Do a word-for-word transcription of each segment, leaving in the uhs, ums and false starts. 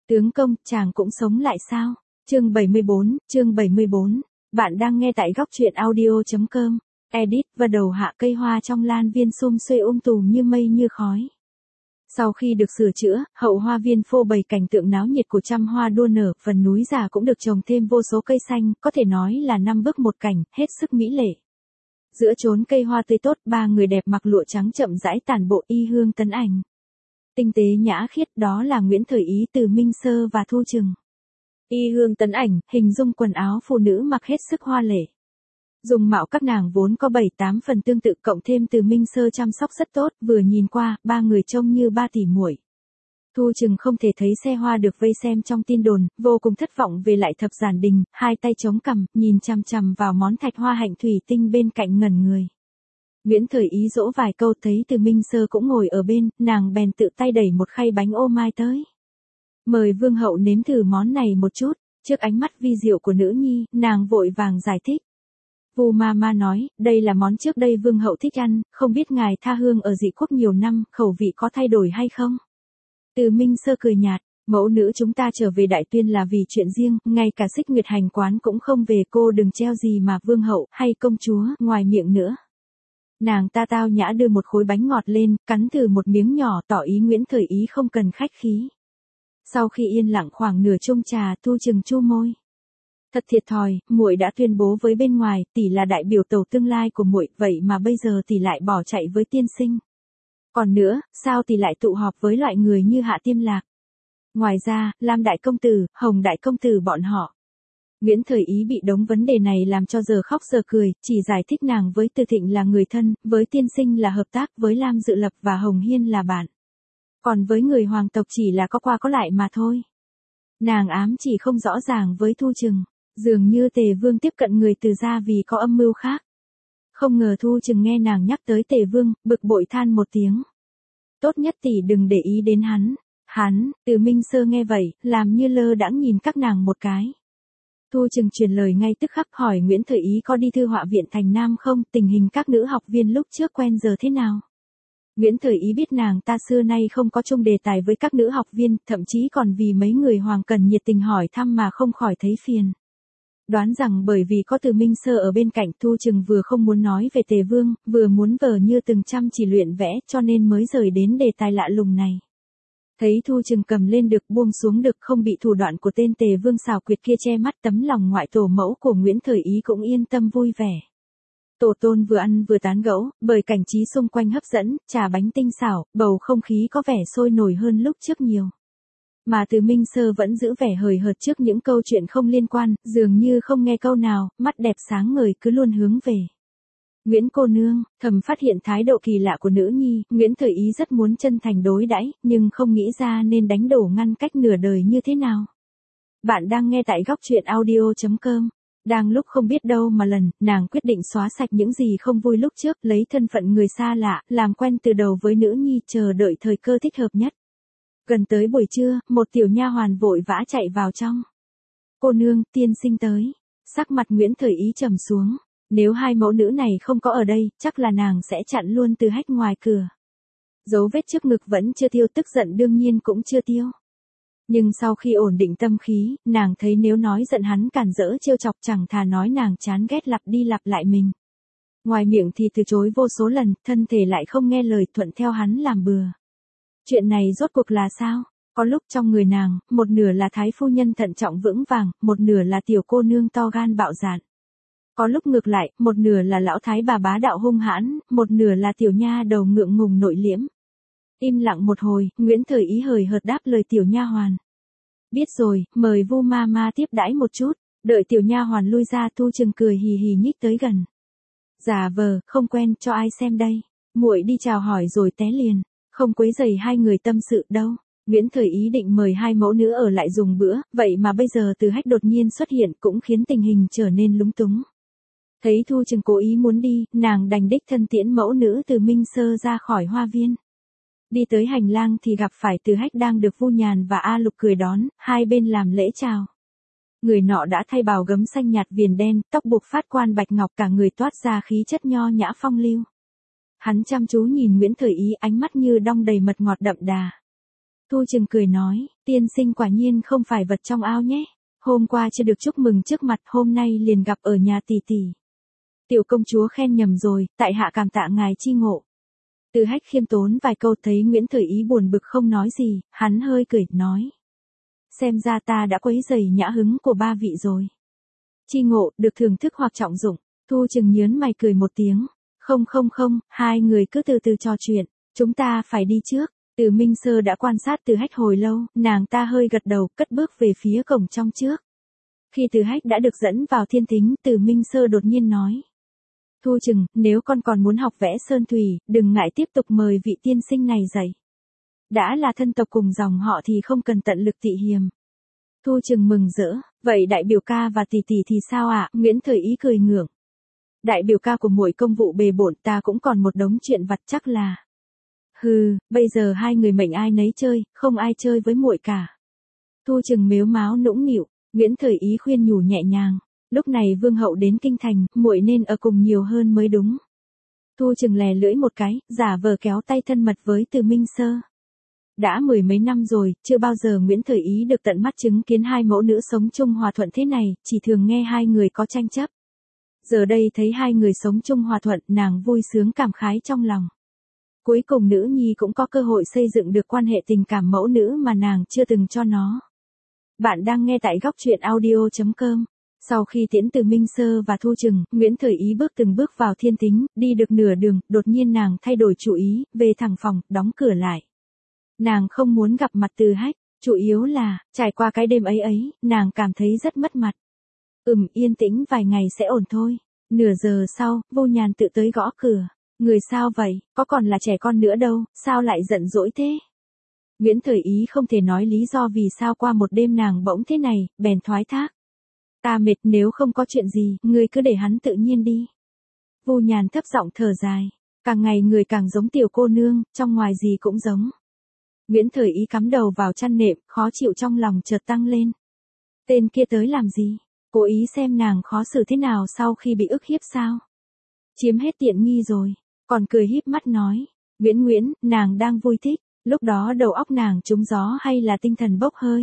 Tướng công, chàng cũng sống lại sao? Chương bảy mươi bốn, chương bảy mươi bốn. Bạn đang nghe tại góc truyện audio chấm com. Edit và đầu hạ cây hoa trong lan viên sum xuê um tùm như mây như khói. Sau khi được sửa chữa, hậu hoa viên phô bày cảnh tượng náo nhiệt của trăm hoa đua nở, phần núi già cũng được trồng thêm vô số cây xanh, có thể nói là năm bước một cảnh, hết sức mỹ lệ. Giữa chốn cây hoa tươi tốt, ba người đẹp mặc lụa trắng chậm rãi tản bộ y hương tấn ảnh. Tinh tế nhã khiết, đó là Nguyễn Thời Ý, Từ Minh Sơ và Thu Trừng. Y hương tấn ảnh, hình dung quần áo phụ nữ mặc hết sức hoa lệ. Dung mạo các nàng vốn có bảy tám phần tương tự, cộng thêm Từ Minh Sơ chăm sóc rất tốt, vừa nhìn qua, ba người trông như ba tỷ muội. Thu Trừng không thể thấy xe hoa được vây xem trong tin đồn, vô cùng thất vọng về lại thập giản đình, hai tay chống cằm, nhìn chằm chằm vào món thạch hoa hạnh thủy tinh bên cạnh ngẩn người. Nguyễn Thời Ý dỗ vài câu, thấy Từ Minh Sơ cũng ngồi ở bên, nàng bèn tự tay đẩy một khay bánh ô mai tới. Mời vương hậu nếm thử món này một chút. Trước ánh mắt vi diệu của nữ nhi, nàng vội vàng giải thích. Vu ma ma nói, đây là món trước đây vương hậu thích ăn, không biết ngài tha hương ở dị quốc nhiều năm, khẩu vị có thay đổi hay không? Từ Minh Sơ cười nhạt, mẫu nữ chúng ta trở về Đại Tuyên là vì chuyện riêng, ngay cả Xích Nguyệt Hành quán cũng không về, cô đừng treo gì mà vương hậu hay công chúa ngoài miệng nữa. Nàng ta tao nhã đưa một khối bánh ngọt lên, cắn thử một miếng nhỏ, tỏ ý Nguyễn Thời Ý không cần khách khí. Sau khi yên lặng khoảng nửa chung trà, Thu Trừng chu môi. Thật thiệt thòi, muội đã tuyên bố với bên ngoài, tỷ là đại biểu tàu tương lai của muội, vậy mà bây giờ tỷ lại bỏ chạy với tiên sinh. Còn nữa, sao tỷ lại tụ họp với loại người như Hạ Tiêm Lạc? Ngoài ra, Lam đại công tử, Hồng đại công tử bọn họ. Nguyễn Thời Ý bị đống vấn đề này làm cho giờ khóc giờ cười, chỉ giải thích nàng với Từ Thịnh là người thân, với tiên sinh là hợp tác, với Lam Dự Lập và Hồng Hiên là bạn. Còn với người hoàng tộc chỉ là có qua có lại mà thôi. Nàng ám chỉ không rõ ràng với Thu Trừng, dường như Tề Vương tiếp cận người Từ gia vì có âm mưu khác. Không ngờ Thu Trừng nghe nàng nhắc tới Tề Vương, bực bội than một tiếng. Tốt nhất tỷ đừng để ý đến hắn. Hắn, Từ Minh Sơ nghe vậy, làm như lơ đãng nhìn các nàng một cái. Thu Trừng truyền lời ngay tức khắc, hỏi Nguyễn Thời Ý có đi thư họa viện thành Nam không, tình hình các nữ học viên lúc trước quen giờ thế nào. Nguyễn Thời Ý biết nàng ta xưa nay không có chung đề tài với các nữ học viên, thậm chí còn vì mấy người hoàng cần nhiệt tình hỏi thăm mà không khỏi thấy phiền. Đoán rằng bởi vì có Từ Minh Sơ ở bên cạnh, Thu Trừng vừa không muốn nói về Tề Vương, vừa muốn vờ như từng chăm chỉ luyện vẽ, cho nên mới rời đến đề tài lạ lùng này. Thấy Thu Trừng cầm lên được, buông xuống được, không bị thủ đoạn của tên Tề Vương xảo quyệt kia che mắt, tấm lòng ngoại tổ mẫu của Nguyễn Thời Ý cũng yên tâm vui vẻ. Tổ tôn vừa ăn vừa tán gẫu, bởi cảnh trí xung quanh hấp dẫn, trà bánh tinh xảo, bầu không khí có vẻ sôi nổi hơn lúc trước nhiều. Mà Từ Minh Sơ vẫn giữ vẻ hời hợt trước những câu chuyện không liên quan, dường như không nghe câu nào, mắt đẹp sáng ngời cứ luôn hướng về. Nguyễn cô nương, thầm phát hiện thái độ kỳ lạ của nữ nhi, Nguyễn Thời Ý rất muốn chân thành đối đãi, nhưng không nghĩ ra nên đánh đổ ngăn cách nửa đời như thế nào. Bạn đang nghe tại góc truyện audio chấm com. Đang lúc không biết đâu mà lần, nàng quyết định xóa sạch những gì không vui lúc trước, lấy thân phận người xa lạ, làm quen từ đầu với nữ nhi, chờ đợi thời cơ thích hợp nhất. Gần tới buổi trưa, một tiểu nha hoàn vội vã chạy vào trong. Cô nương, tiên sinh tới. Sắc mặt Nguyễn Thời Ý trầm xuống. Nếu hai mẫu nữ này không có ở đây, chắc là nàng sẽ chặn luôn từ hách ngoài cửa. Dấu vết trước ngực vẫn chưa tiêu, tức giận đương nhiên cũng chưa tiêu. Nhưng sau khi ổn định tâm khí, nàng thấy nếu nói giận hắn cản rỡ trêu chọc, chẳng thà nói nàng chán ghét lặp đi lặp lại mình. Ngoài miệng thì từ chối vô số lần, thân thể lại không nghe lời, thuận theo hắn làm bừa. Chuyện này rốt cuộc là sao? Có lúc trong người nàng, một nửa là thái phu nhân thận trọng vững vàng, một nửa là tiểu cô nương to gan bạo dạn. Có lúc ngược lại, một nửa là lão thái bà bá đạo hung hãn, một nửa là tiểu nha đầu ngượng ngùng nội liễm. Im lặng một hồi, Nguyễn Thời Ý hời hợt đáp lời tiểu nha hoàn. Biết rồi, mời Vu ma ma tiếp đãi một chút. Đợi tiểu nha hoàn lui ra, Thu Trừng cười hì hì nhích tới gần. Giả vờ, không quen, cho ai xem đây. Muội đi chào hỏi rồi té liền, không quấy rầy hai người tâm sự đâu. Nguyễn Thời Ý định mời hai mẫu nữ ở lại dùng bữa, vậy mà bây giờ Từ Hách đột nhiên xuất hiện cũng khiến tình hình trở nên lúng túng. Thấy Thu Trừng cố ý muốn đi, nàng đành đích thân tiễn mẫu nữ Từ Minh Sơ ra khỏi hoa viên. Đi tới hành lang thì gặp phải Từ Hách đang được Vu Nhàn và A Lục cười đón, hai bên làm lễ chào. Người nọ đã thay bào gấm xanh nhạt viền đen, tóc buộc phát quan bạch ngọc, cả người toát ra khí chất nho nhã phong lưu. Hắn chăm chú nhìn Nguyễn Thời Ý, ánh mắt như đong đầy mật ngọt đậm đà. Thu Trừng cười nói, tiên sinh quả nhiên không phải vật trong ao nhé. Hôm qua chưa được chúc mừng trước mặt, hôm nay liền gặp ở nhà tỷ tỷ. Tiểu công chúa khen nhầm rồi, tại hạ cảm tạ ngài chi ngộ. Từ Hách khiêm tốn vài câu, thấy Nguyễn Thời Ý buồn bực không nói gì, hắn hơi cười, nói. Xem ra ta đã quấy rầy nhã hứng của ba vị rồi. Chi ngộ, được thưởng thức hoặc trọng dụng. Thu Trừng nhớn mày cười một tiếng. Không không không, hai người cứ từ từ trò chuyện, chúng ta phải đi trước. Từ Minh Sơ đã quan sát Từ Hách hồi lâu, nàng ta hơi gật đầu, cất bước về phía cổng trong trước. Khi Từ Hách đã được dẫn vào thiên thính, Từ Minh Sơ đột nhiên nói. Thu Trừng, nếu con còn muốn học vẽ sơn thủy, đừng ngại tiếp tục mời vị tiên sinh này dạy. Đã là thân tộc cùng dòng họ thì không cần tận lực tị hiềm. Thu Trừng mừng rỡ, vậy đại biểu ca và tỷ tỷ thì sao ạ? À? Nguyễn Thời Ý cười ngượng. Đại biểu ca của muội công vụ bề bộn, ta cũng còn một đống chuyện vặt chắc là. Hừ, bây giờ hai người mệnh ai nấy chơi, không ai chơi với muội cả. Thu Trừng mếu máo nũng nịu, Nguyễn Thời Ý khuyên nhủ nhẹ nhàng. Lúc này vương hậu đến kinh thành, muội nên ở cùng nhiều hơn mới đúng. Thu Trừng lè lưỡi một cái, giả vờ kéo tay thân mật với Từ Minh Sơ. Đã mười mấy năm rồi, chưa bao giờ Nguyễn Thời Ý được tận mắt chứng kiến hai mẫu nữ sống chung hòa thuận thế này, chỉ thường nghe hai người có tranh chấp. Giờ đây thấy hai người sống chung hòa thuận, nàng vui sướng cảm khái trong lòng. Cuối cùng nữ nhi cũng có cơ hội xây dựng được quan hệ tình cảm mẫu nữ mà nàng chưa từng cho nó. Bạn đang nghe tại góc truyện audio chấm com. Sau khi tiễn Từ Minh Sơ và Thu Trừng, Nguyễn Thời Ý bước từng bước vào thiên thính, đi được nửa đường, đột nhiên nàng thay đổi chủ ý, về thẳng phòng, đóng cửa lại. Nàng không muốn gặp mặt Từ Hách, chủ yếu là, trải qua cái đêm ấy ấy, nàng cảm thấy rất mất mặt. Ừm, yên tĩnh vài ngày sẽ ổn thôi. Nửa giờ sau, Vô Nhàn tự tới gõ cửa. Người sao vậy, có còn là trẻ con nữa đâu, sao lại giận dỗi thế? Nguyễn Thời Ý không thể nói lý do vì sao qua một đêm nàng bỗng thế này, bèn thoái thác. Ta mệt, nếu không có chuyện gì, ngươi cứ để hắn tự nhiên đi. Vô Nhàn thấp giọng thở dài. Càng ngày người càng giống tiểu cô nương, trong ngoài gì cũng giống. Nguyễn Thời Ý cắm đầu vào chăn nệm, khó chịu trong lòng chợt tăng lên. Tên kia tới làm gì? Cố ý xem nàng khó xử thế nào sau khi bị ức hiếp sao? Chiếm hết tiện nghi rồi. Còn cười híp mắt nói. Nguyễn Nguyễn, nàng đang vui thích. Lúc đó đầu óc nàng trúng gió hay là tinh thần bốc hơi?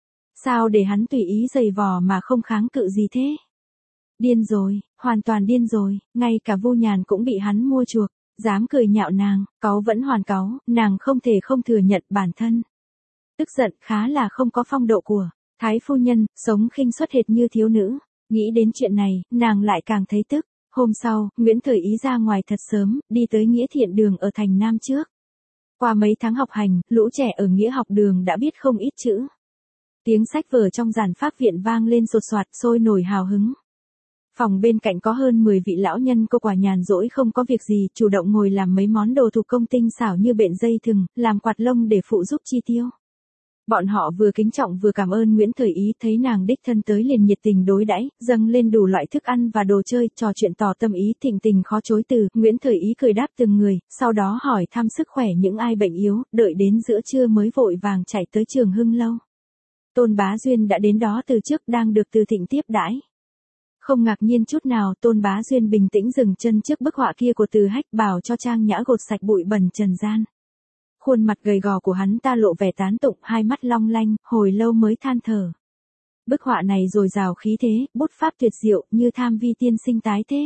Sao để hắn tùy ý giày vò mà không kháng cự gì thế? Điên rồi, hoàn toàn điên rồi, ngay cả Vô Nhàn cũng bị hắn mua chuộc, dám cười nhạo nàng, cáu vẫn hoàn cáu, nàng không thể không thừa nhận bản thân. Tức giận khá là không có phong độ của Thái phu nhân, sống khinh suất hệt như thiếu nữ. Nghĩ đến chuyện này, nàng lại càng thấy tức. Hôm sau, Nguyễn Thời Ý ra ngoài thật sớm, đi tới Nghĩa Thiện Đường ở thành Nam trước. Qua mấy tháng học hành, lũ trẻ ở Nghĩa học đường đã biết không ít chữ. Tiếng sách vở trong giản pháp viện vang lên sột soạt, sôi nổi hào hứng. Phòng bên cạnh có hơn mười vị lão nhân cô quả nhàn rỗi không có việc gì, chủ động ngồi làm mấy món đồ thủ công tinh xảo như bện dây thừng, làm quạt lông để phụ giúp chi tiêu. Bọn họ vừa kính trọng vừa cảm ơn Nguyễn Thời Ý, thấy nàng đích thân tới liền nhiệt tình đối đãi, dâng lên đủ loại thức ăn và đồ chơi, trò chuyện tỏ tâm ý, thịnh tình khó chối từ. Nguyễn Thời Ý cười đáp từng người, sau đó hỏi thăm sức khỏe những ai bệnh yếu, đợi đến giữa trưa mới vội vàng chạy tới Trường Hưng Lâu. Tôn Bá Duyên đã đến đó từ trước, đang được Từ Thịnh tiếp đãi. Không ngạc nhiên chút nào, Tôn Bá Duyên bình tĩnh dừng chân trước bức họa kia của Từ Hách, bảo cho Trang Nhã gột sạch bụi bẩn trần gian. Khuôn mặt gầy gò của hắn ta lộ vẻ tán tụng, hai mắt long lanh, hồi lâu mới than thở. Bức họa này dồi dào khí thế, bút pháp tuyệt diệu, như Tham Vi tiên sinh tái thế.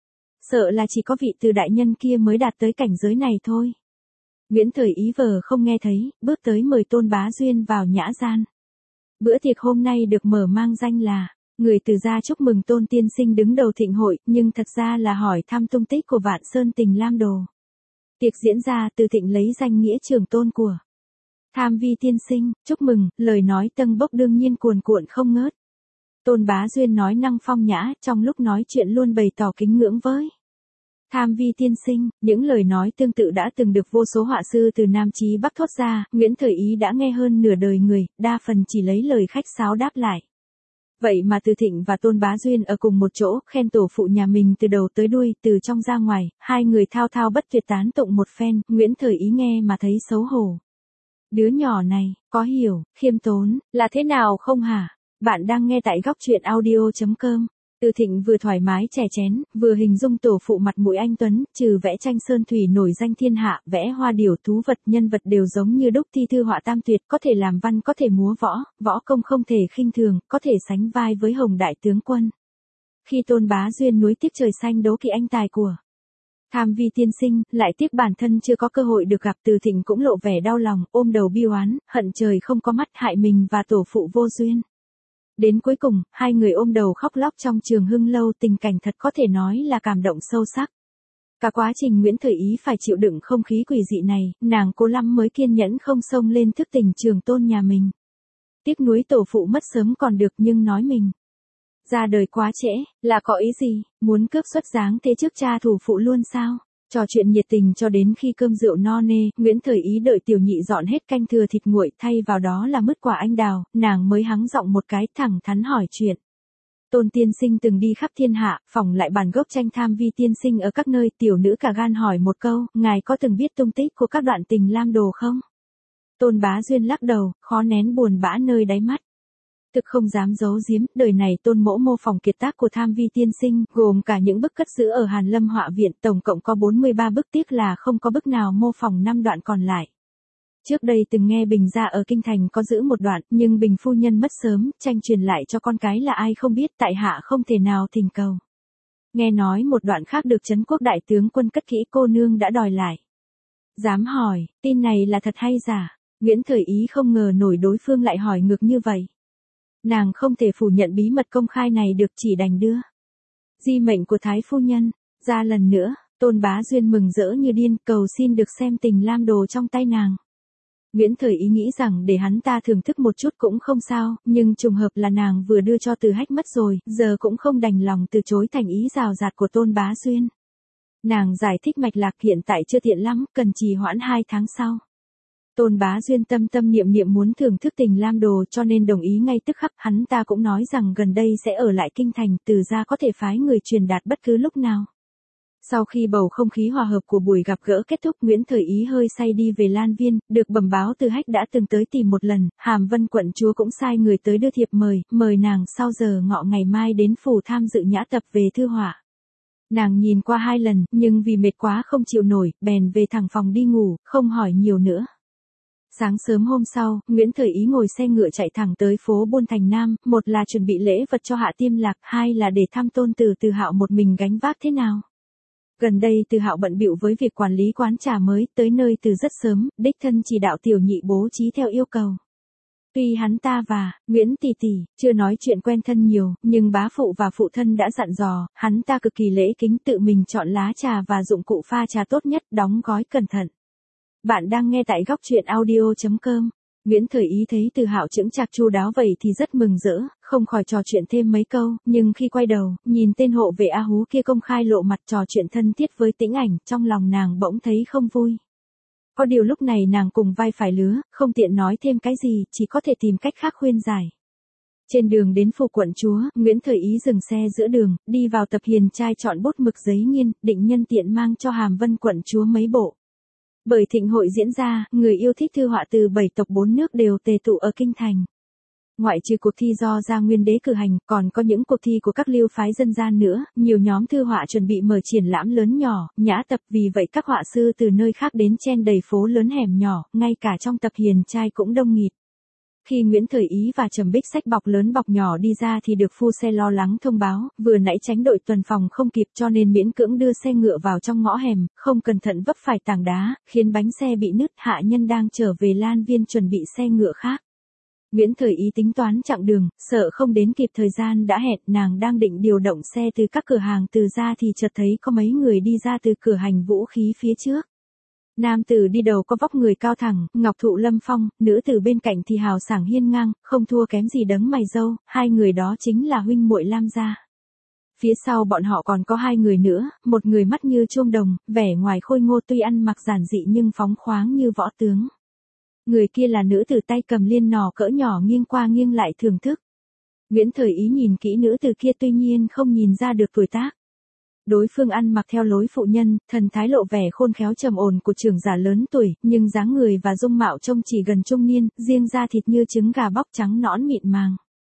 Sợ là chỉ có vị Từ đại nhân kia mới đạt tới cảnh giới này thôi. Nguyễn Thời Ý vờ không nghe thấy, bước tới mời Tôn Bá Duyên vào nhã gian. Bữa tiệc hôm nay được mở mang danh là người Từ gia chúc mừng Tôn tiên sinh đứng đầu thịnh hội, nhưng thật ra là hỏi thăm tung tích của Vạn Sơn Tình Lam Đồ. Tiệc diễn ra, Từ Thịnh lấy danh nghĩa trưởng tôn của Tham Vi tiên sinh, chúc mừng, lời nói tâng bốc đương nhiên cuồn cuộn không ngớt. Tôn Bá Duyên nói năng phong nhã, trong lúc nói chuyện luôn bày tỏ kính ngưỡng với Tham Vi tiên sinh. Những lời nói tương tự đã từng được vô số họa sư từ Nam chí Bắc thốt ra, Nguyễn Thời Ý đã nghe hơn nửa đời người, đa phần chỉ lấy lời khách sáo đáp lại. Vậy mà Từ Thịnh và Tôn Bá Duyên ở cùng một chỗ, khen tổ phụ nhà mình từ đầu tới đuôi, từ trong ra ngoài, hai người thao thao bất tuyệt tán tụng một phen, Nguyễn Thời Ý nghe mà thấy xấu hổ. Đứa nhỏ này, có hiểu, khiêm tốn, là thế nào không hả? Bạn đang nghe tại góc truyện audio chấm com. Từ Thịnh vừa thoải mái chè chén, vừa hình dung tổ phụ mặt mũi anh tuấn, trừ vẽ tranh sơn thủy nổi danh thiên hạ, vẽ hoa điểu thú vật nhân vật đều giống như đúc thi thư họa tam tuyệt, có thể làm văn có thể múa võ, võ công không thể khinh thường, có thể sánh vai với Hồng đại tướng quân. Khi Tôn Bá Duyên núi tiếc trời xanh đố kỵ anh tài của Tham Vi tiên sinh, lại tiếc bản thân chưa có cơ hội được gặp, Từ Thịnh cũng lộ vẻ đau lòng, ôm đầu bi oán, hận trời không có mắt hại mình và tổ phụ vô duyên. Đến cuối cùng, hai người ôm đầu khóc lóc trong Trường Hưng lâu, tình cảnh thật có thể nói là cảm động sâu sắc. Cả quá trình Nguyễn Thời Ý phải chịu đựng không khí quỷ dị này, nàng cố lắm mới kiên nhẫn không xông lên thức tỉnh Trường Tôn nhà mình. Tiếc nuối tổ phụ mất sớm còn được, nhưng nói mình ra đời quá trễ, là có ý gì, muốn cướp xuất dáng thế trước cha thủ phụ luôn sao? Trò chuyện nhiệt tình cho đến khi cơm rượu no nê, Nguyễn Thời Ý đợi tiểu nhị dọn hết canh thừa thịt nguội, thay vào đó là mứt quả anh đào, nàng mới hắng giọng một cái, thẳng thắn hỏi chuyện. Tôn tiên sinh từng đi khắp thiên hạ, phỏng lại bản gốc tranh Tham Vi tiên sinh ở các nơi, tiểu nữ cả gan hỏi một câu, ngài có từng biết tung tích của các đoạn tình lam đồ không? Tôn Bá Duyên lắc đầu, khó nén buồn bã nơi đáy mắt. Thực không dám giấu giếm, đời này Tôn mỗ mô phỏng kiệt tác của Tham Vi tiên sinh, gồm cả những bức cất giữ ở Hàn Lâm Họa viện, tổng cộng có bốn mươi ba bức, tiếc là không có bức nào mô phỏng năm đoạn còn lại. Trước đây từng nghe Bình gia ở kinh thành có giữ một đoạn, nhưng Bình phu nhân mất sớm, tranh truyền lại cho con cái là ai không biết, tại hạ không thể nào thỉnh cầu. Nghe nói một đoạn khác được Trấn Quốc đại tướng quân cất kỹ, cô nương đã đòi lại. Dám hỏi, tin này là thật hay giả? Nguyễn Thời Ý không ngờ nổi đối phương lại hỏi ngược như vậy. Nàng không thể phủ nhận bí mật công khai này được, chỉ đành đưa di mệnh của Thái phu nhân ra lần nữa. Tôn Bá Duyên mừng rỡ như điên, cầu xin được xem tình lam đồ trong tay nàng. Nguyễn Thời Ý nghĩ rằng để hắn ta thưởng thức một chút cũng không sao, nhưng trùng hợp là nàng vừa đưa cho Từ Hách mất rồi, giờ cũng không đành lòng từ chối thành ý rào rạt của Tôn Bá Duyên. Nàng giải thích mạch lạc, hiện tại chưa tiện lắm, cần trì hoãn hai tháng sau. Tôn Bá Duyên tâm tâm niệm niệm muốn thưởng thức tình lam đồ, cho nên đồng ý ngay tức khắc. Hắn ta cũng nói rằng gần đây sẽ ở lại kinh thành, Từ gia có thể phái người truyền đạt bất cứ lúc nào. Sau khi bầu không khí hòa hợp của buổi gặp gỡ kết thúc, Nguyễn Thời Ý hơi say đi về Lan Viên, được bẩm báo Từ Hách đã từng tới tìm một lần, Hàm Vân quận chúa cũng sai người tới đưa thiệp mời, mời nàng sau giờ ngọ ngày mai đến phủ tham dự nhã tập về thư họa. Nàng nhìn qua hai lần, nhưng vì mệt quá không chịu nổi, bèn về thẳng phòng đi ngủ, không hỏi nhiều nữa. Sáng sớm hôm sau, Nguyễn Thời Ý ngồi xe ngựa chạy thẳng tới phố buôn thành Nam, một là chuẩn bị lễ vật cho Hạ Tiêm Lạc, hai là để thăm Tôn Từ Từ Hạo một mình gánh vác thế nào. Gần đây Từ Hạo bận bịu với việc quản lý quán trà mới, tới nơi từ rất sớm, đích thân chỉ đạo tiểu nhị bố trí theo yêu cầu. Tuy hắn ta và Nguyễn tỷ tỷ chưa nói chuyện quen thân nhiều, nhưng bá phụ và phụ thân đã dặn dò, hắn ta cực kỳ lễ kính, tự mình chọn lá trà và dụng cụ pha trà tốt nhất, đóng gói cẩn thận. Bạn đang nghe tại góc truyện audio chấm com. Nguyễn Thời Ý thấy Từ Hạo chững chạc chu đáo vậy thì rất mừng rỡ, không khỏi trò chuyện thêm mấy câu, nhưng khi quay đầu, nhìn tên hộ vệ A Hú kia công khai lộ mặt trò chuyện thân thiết với Tĩnh Ảnh, trong lòng nàng bỗng thấy không vui. Có điều lúc này nàng cùng vai phải lứa, không tiện nói thêm cái gì, chỉ có thể tìm cách khác khuyên giải. Trên đường đến phủ quận chúa, Nguyễn Thời Ý dừng xe giữa đường, đi vào tập hiền trai chọn bút mực giấy nghiên, định nhân tiện mang cho Hàm Vân quận chúa mấy bộ. Bởi thịnh hội diễn ra, người yêu thích thư họa từ bảy tộc bốn nước đều tề tụ ở kinh thành. Ngoại trừ cuộc thi do Gia Nguyên Đế cử hành, còn có những cuộc thi của các lưu phái dân gian nữa, nhiều nhóm thư họa chuẩn bị mở triển lãm lớn nhỏ, nhã tập, vì vậy các họa sư từ nơi khác đến chen đầy phố lớn hẻm nhỏ, ngay cả trong tập hiền trai cũng đông nghịt. Khi Nguyễn Thời Ý và Trầm Bích xách bọc lớn bọc nhỏ đi ra thì được phu xe lo lắng thông báo, vừa nãy tránh đội tuần phòng không kịp cho nên miễn cưỡng đưa xe ngựa vào trong ngõ hẻm, không cẩn thận vấp phải tảng đá, khiến bánh xe bị nứt. Hạ nhân đang trở về Lan Viên chuẩn bị xe ngựa khác. Nguyễn Thời Ý tính toán chặng đường, sợ không đến kịp thời gian đã hẹn, nàng đang định điều động xe từ các cửa hàng từ ra thì chợt thấy có mấy người đi ra từ cửa hành vũ khí phía trước. Nam tử đi đầu có vóc người cao thẳng, ngọc thụ lâm phong, nữ tử bên cạnh thì hào sảng hiên ngang, không thua kém gì đấng mày râu, hai người đó chính là huynh muội Lam gia. Phía sau bọn họ còn có hai người nữa, một người mắt như chuông đồng, vẻ ngoài khôi ngô tuy ăn mặc giản dị nhưng phóng khoáng như võ tướng. Người kia là nữ tử tay cầm liên nỏ cỡ nhỏ nghiêng qua nghiêng lại thưởng thức. Nguyễn Thời Ý nhìn kỹ nữ tử kia tuy nhiên không nhìn ra được tuổi tác. Đối phương ăn mặc theo lối phụ nhân, thần thái lộ vẻ khôn khéo trầm ổn của trưởng giả lớn tuổi, nhưng dáng người và dung mạo trông chỉ gần trung niên, riêng da thịt như trứng gà bóc trắng nõn mịn màng.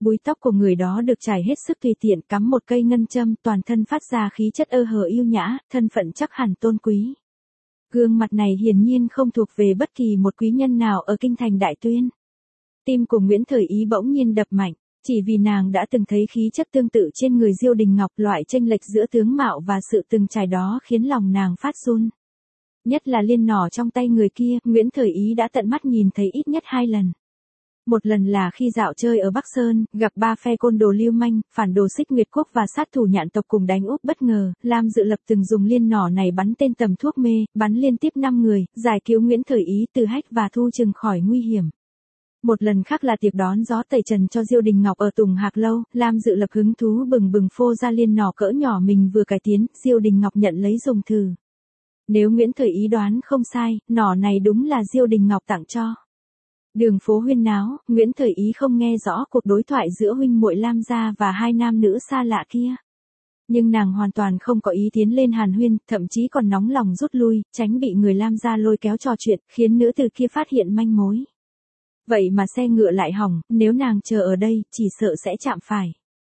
Búi tóc của người đó được trải hết sức tùy tiện, cắm một cây ngân châm, toàn thân phát ra khí chất ơ hờ yêu nhã, thân phận chắc hẳn tôn quý. Gương mặt này hiển nhiên không thuộc về bất kỳ một quý nhân nào ở kinh thành Đại Tuyên. Tim của Nguyễn Thời Ý bỗng nhiên đập mạnh, chỉ vì nàng đã từng thấy khí chất tương tự trên người Diêu Đình Ngọc, loại chênh lệch giữa tướng mạo và sự từng trải đó khiến lòng nàng phát run. Nhất là liên nỏ trong tay người kia, Nguyễn Thời Ý đã tận mắt nhìn thấy ít nhất hai lần. Một lần là khi dạo chơi ở Bắc Sơn, gặp ba phe côn đồ lưu manh, phản đồ Xích Nguyệt Quốc và sát thủ Nhạn tộc cùng đánh úp, bất ngờ, Lam Dự Lập từng dùng liên nỏ này bắn tên tầm thuốc mê, bắn liên tiếp năm người, giải cứu Nguyễn Thời Ý từ hách và Thu Trừng khỏi nguy hiểm. Một lần khác là tiệc đón gió tẩy trần cho Diêu Đình Ngọc ở Tùng Hạc Lâu, Lam Dự Lập hứng thú bừng bừng phô ra liên nỏ cỡ nhỏ mình vừa cải tiến, Diêu Đình Ngọc nhận lấy dùng thử. Nếu Nguyễn Thời Ý đoán không sai, nỏ này đúng là Diêu Đình Ngọc tặng cho. Đường phố huyên náo, Nguyễn Thời Ý không nghe rõ cuộc đối thoại giữa huynh muội Lam gia và hai nam nữ xa lạ kia. Nhưng nàng hoàn toàn không có ý tiến lên hàn huyên, thậm chí còn nóng lòng rút lui, tránh bị người Lam gia lôi kéo trò chuyện, khiến nữ từ kia phát hiện manh mối. Vậy mà xe ngựa lại hỏng, nếu nàng chờ ở đây, chỉ sợ sẽ chạm phải.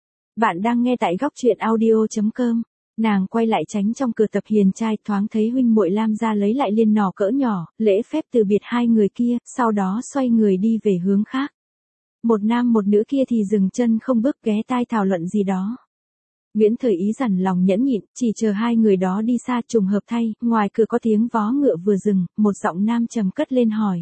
Bạn đang nghe tại góc truyện audio chấm com. Nàng quay lại tránh trong cửa tập hiền trai, thoáng thấy huynh muội Lam gia lấy lại liên nỏ cỡ nhỏ, lễ phép từ biệt hai người kia, sau đó xoay người đi về hướng khác. Một nam một nữ kia thì dừng chân không bước, ghé tai thảo luận gì đó. Nguyễn Thời Ý dằn lòng nhẫn nhịn, chỉ chờ hai người đó đi xa. Trùng hợp thay, ngoài cửa có tiếng vó ngựa vừa dừng, một giọng nam trầm cất lên hỏi.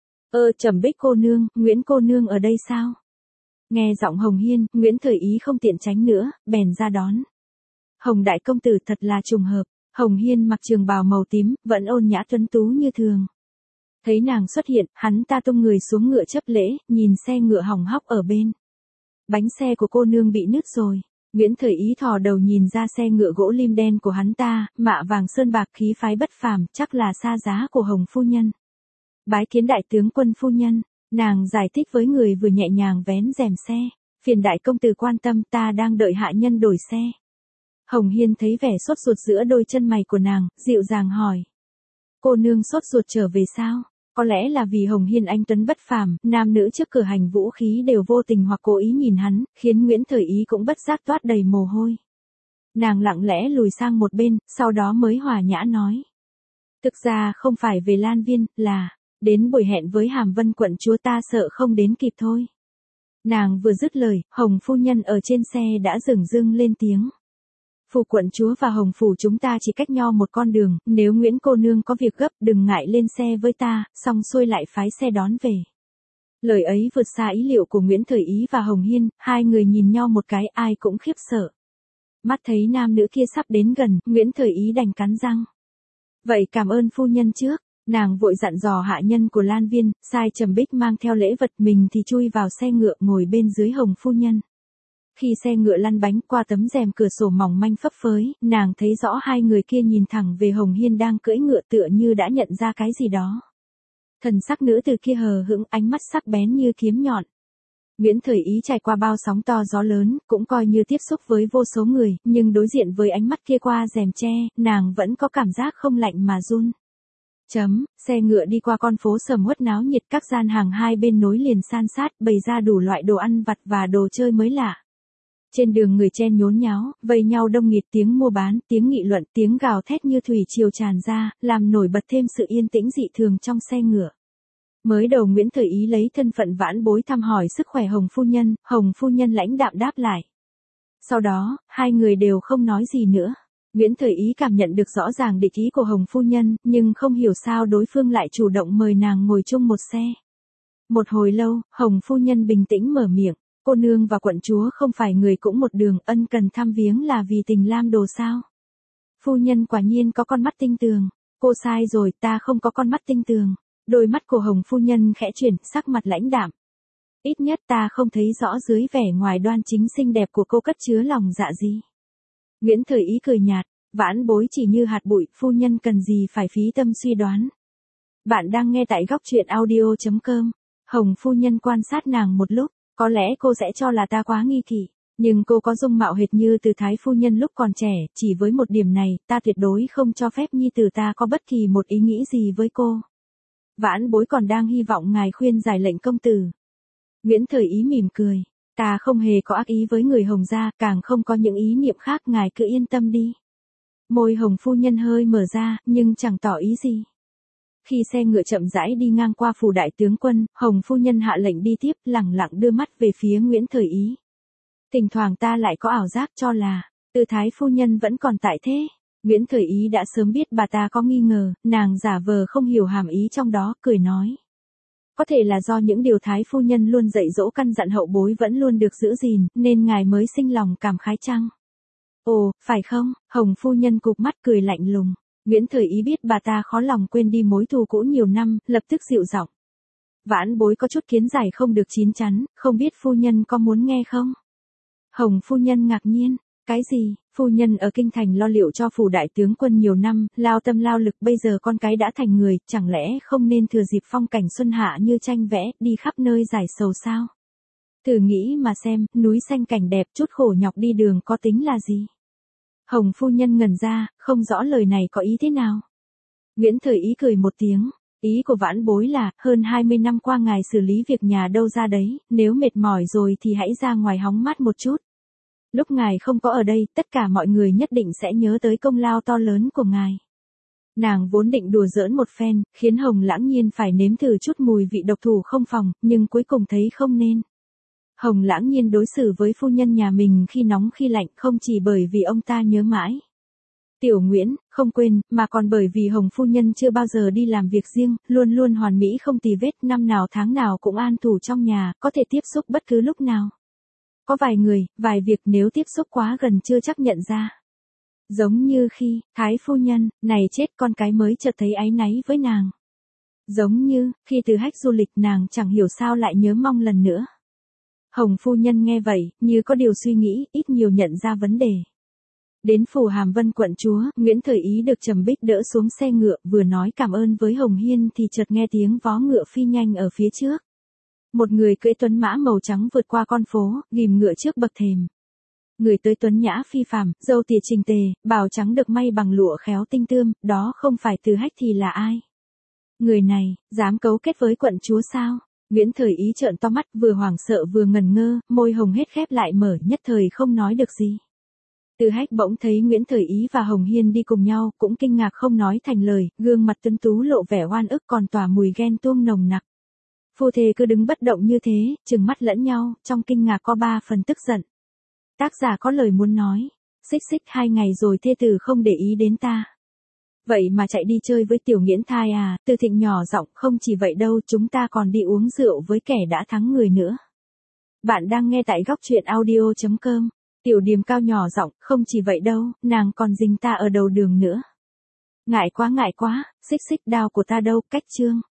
Ơ Trầm Bích cô nương, Nguyễn cô nương ở đây sao? Nghe giọng Hồng Hiên, Nguyễn Thời Ý không tiện tránh nữa, bèn ra đón. Hồng đại công tử, thật là trùng hợp. Hồng Hiên mặc trường bào màu tím, vẫn ôn nhã tuấn tú như thường. Thấy nàng xuất hiện, hắn ta tung người xuống ngựa chấp lễ, nhìn xe ngựa hỏng hóc ở bên. Bánh xe của cô nương bị nứt rồi. Nguyễn Thời Ý thò đầu nhìn ra xe ngựa gỗ lim đen của hắn ta, mạ vàng sơn bạc, khí phái bất phàm, chắc là xa giá của Hồng phu nhân. Bái kiến đại tướng quân phu nhân. Nàng giải thích với người vừa nhẹ nhàng vén rèm xe. Phiền đại công tử quan tâm, ta đang đợi hạ nhân đổi xe. Hồng Hiên thấy vẻ sốt ruột giữa đôi chân mày của nàng, dịu dàng hỏi. Cô nương sốt ruột trở về sao? Có lẽ là vì Hồng Hiên anh tuấn bất phàm, nam nữ trước cửa hành vũ khí đều vô tình hoặc cố ý nhìn hắn, khiến Nguyễn Thời Ý cũng bất giác toát đầy mồ hôi. Nàng lặng lẽ lùi sang một bên, sau đó mới hòa nhã nói. Thực ra không phải về Lan Viên, là, đến buổi hẹn với Hàm Vân quận chúa, ta sợ không đến kịp thôi. Nàng vừa dứt lời, Hồng phu nhân ở trên xe đã dửng dưng lên tiếng. Phủ quận chúa và Hồng phủ chúng ta chỉ cách nhau một con đường, nếu Nguyễn cô nương có việc gấp đừng ngại lên xe với ta, xong xuôi lại phái xe đón về. Lời ấy vượt xa ý liệu của Nguyễn Thời Ý và Hồng Hiên, hai người nhìn nhau một cái, ai cũng khiếp sợ. Mắt thấy nam nữ kia sắp đến gần, Nguyễn Thời Ý đành cắn răng. Vậy cảm ơn phu nhân trước. Nàng vội dặn dò hạ nhân của Lan Viên, sai Trầm Bích mang theo lễ vật, mình thì chui vào xe ngựa ngồi bên dưới Hồng phu nhân. Khi xe ngựa lăn bánh qua tấm rèm cửa sổ mỏng manh phấp phới, nàng thấy rõ hai người kia nhìn thẳng về Hồng Hiên đang cưỡi ngựa, tựa như đã nhận ra cái gì đó. Thần sắc nữ từ kia hờ hững, ánh mắt sắc bén như kiếm nhọn. Nguyễn Thời Ý trải qua bao sóng to gió lớn, cũng coi như tiếp xúc với vô số người, nhưng đối diện với ánh mắt kia qua rèm tre, nàng vẫn có cảm giác không lạnh mà run. Chấm, xe ngựa đi qua con phố sầm uất náo nhiệt, các gian hàng hai bên nối liền san sát, bày ra đủ loại đồ ăn vặt và đồ chơi mới lạ. Trên đường người chen nhốn nháo, vây nhau đông nghịt, tiếng mua bán, tiếng nghị luận, tiếng gào thét như thủy triều tràn ra, làm nổi bật thêm sự yên tĩnh dị thường trong xe ngựa. Mới đầu Nguyễn Thời Ý lấy thân phận vãn bối thăm hỏi sức khỏe Hồng phu nhân, Hồng phu nhân lãnh đạm đáp lại. Sau đó, hai người đều không nói gì nữa. Nguyễn Thời Ý cảm nhận được rõ ràng địch ý của Hồng phu nhân, nhưng không hiểu sao đối phương lại chủ động mời nàng ngồi chung một xe. Một hồi lâu, Hồng phu nhân bình tĩnh mở miệng. Cô nương và quận chúa không phải người cũng một đường, ân cần thăm viếng là vì tình lam đồ sao? Phu nhân quả nhiên có con mắt tinh tường. Cô sai rồi, ta không có con mắt tinh tường. Đôi mắt của Hồng phu nhân khẽ chuyển, sắc mặt lãnh đạm. Ít nhất ta không thấy rõ dưới vẻ ngoài đoan chính xinh đẹp của cô cất chứa lòng dạ gì. Nguyễn Thời Ý cười nhạt, vãn bối chỉ như hạt bụi, phu nhân cần gì phải phí tâm suy đoán. Bạn đang nghe tại góc truyện audio chấm com. Hồng phu nhân quan sát nàng một lúc. Có lẽ cô sẽ cho là ta quá nghi kỵ, nhưng cô có dung mạo hệt như từ thái phu nhân lúc còn trẻ, chỉ với một điểm này, ta tuyệt đối không cho phép nhi tử ta có bất kỳ một ý nghĩ gì với cô. Vãn bối còn đang hy vọng ngài khuyên giải lệnh công tử. Nguyễn Thời Ý mỉm cười, Ta không hề có ác ý với người Hồng gia, càng không có những ý niệm khác, ngài cứ yên tâm đi. Môi Hồng phu nhân hơi mở ra, nhưng chẳng tỏ ý gì. Khi xe ngựa chậm rãi đi ngang qua phủ đại tướng quân, Hồng phu nhân hạ lệnh đi tiếp, lẳng lặng đưa mắt về phía Nguyễn Thời Ý. Thỉnh thoảng ta lại có ảo giác cho là, Từ Thái phu nhân vẫn còn tại thế. Nguyễn Thời Ý đã sớm biết bà ta có nghi ngờ, nàng giả vờ không hiểu hàm ý trong đó, cười nói. Có thể là do những điều Thái phu nhân luôn dạy dỗ căn dặn hậu bối vẫn luôn được giữ gìn, nên ngài mới sinh lòng cảm khái chăng? Ồ, phải không? Hồng phu nhân cụp mắt cười lạnh lùng. Nguyễn Thời Ý biết bà ta khó lòng quên đi mối thù cũ nhiều năm, lập tức dịu giọng. Vãn bối có chút kiến giải không được chín chắn, không biết phu nhân có muốn nghe không? Hồng phu nhân ngạc nhiên. Cái gì? Phu nhân ở kinh thành lo liệu cho phủ đại tướng quân nhiều năm, lao tâm lao lực, bây giờ con cái đã thành người, chẳng lẽ không nên thừa dịp phong cảnh xuân hạ như tranh vẽ, đi khắp nơi giải sầu sao? Thử nghĩ mà xem, núi xanh cảnh đẹp, chút khổ nhọc đi đường có tính là gì? Hồng phu nhân ngẩn ra, không rõ lời này có ý thế nào. Nguyễn Thời Ý cười một tiếng. Ý của vãn bối là, hơn hai mươi năm qua ngài xử lý việc nhà đâu ra đấy, nếu mệt mỏi rồi thì hãy ra ngoài hóng mát một chút. Lúc ngài không có ở đây, tất cả mọi người nhất định sẽ nhớ tới công lao to lớn của ngài. Nàng vốn định đùa giỡn một phen, khiến Hồng Lãng Nhiên phải nếm thử chút mùi vị độc thủ không phòng, nhưng cuối cùng thấy không nên. Hồng Lãng Nhiên đối xử với phu nhân nhà mình khi nóng khi lạnh không chỉ bởi vì ông ta nhớ mãi Tiểu Nguyễn, không quên, mà còn bởi vì Hồng phu nhân chưa bao giờ đi làm việc riêng, luôn luôn hoàn mỹ không tì vết, năm nào tháng nào cũng an tủ trong nhà, có thể tiếp xúc bất cứ lúc nào. Có vài người, vài việc nếu tiếp xúc quá gần chưa chắc nhận ra. Giống như khi, Thái phu nhân, này chết con cái mới chợt thấy áy náy với nàng. Giống như, khi từ Hách du lịch nàng chẳng hiểu sao lại nhớ mong lần nữa. Hồng phu nhân nghe vậy, như có điều suy nghĩ, ít nhiều nhận ra vấn đề. Đến phủ Hàm Vân quận chúa, Nguyễn Thời Ý được Trầm Bích đỡ xuống xe ngựa, vừa nói cảm ơn với Hồng Hiên thì chợt nghe tiếng vó ngựa phi nhanh ở phía trước. Một người cưỡi tuấn mã màu trắng vượt qua con phố, ghim ngựa trước bậc thềm. Người tới tuấn nhã phi phàm, râu tỉa chỉnh tề, bào trắng được may bằng lụa khéo tinh tươm, đó không phải Từ Hách thì là ai? Người này, dám cấu kết với quận chúa sao? Nguyễn Thời Ý trợn to mắt, vừa hoảng sợ vừa ngần ngơ, môi hồng hết khép lại mở, nhất thời không nói được gì. Từ Hách bỗng thấy Nguyễn Thời Ý và Hồng Hiên đi cùng nhau, cũng kinh ngạc không nói thành lời, gương mặt tuấn tú lộ vẻ oan ức còn tỏa mùi ghen tuông nồng nặc. Phu thê cứ đứng bất động như thế, trừng mắt lẫn nhau, trong kinh ngạc có ba phần tức giận. Tác giả có lời muốn nói, xích xích hai ngày rồi thê tử không để ý đến ta. Vậy mà chạy đi chơi với Tiểu Nghiễn thai à? Từ Thịnh nhỏ giọng, không chỉ vậy đâu, chúng ta còn đi uống rượu với kẻ đã thắng người nữa. Bạn đang nghe tại góc truyện audio chấm com. Tiểu Điềm cao nhỏ giọng, không chỉ vậy đâu, nàng còn dình ta ở đầu đường nữa. Ngại quá ngại quá, xích xích đao của ta đâu, cách chương.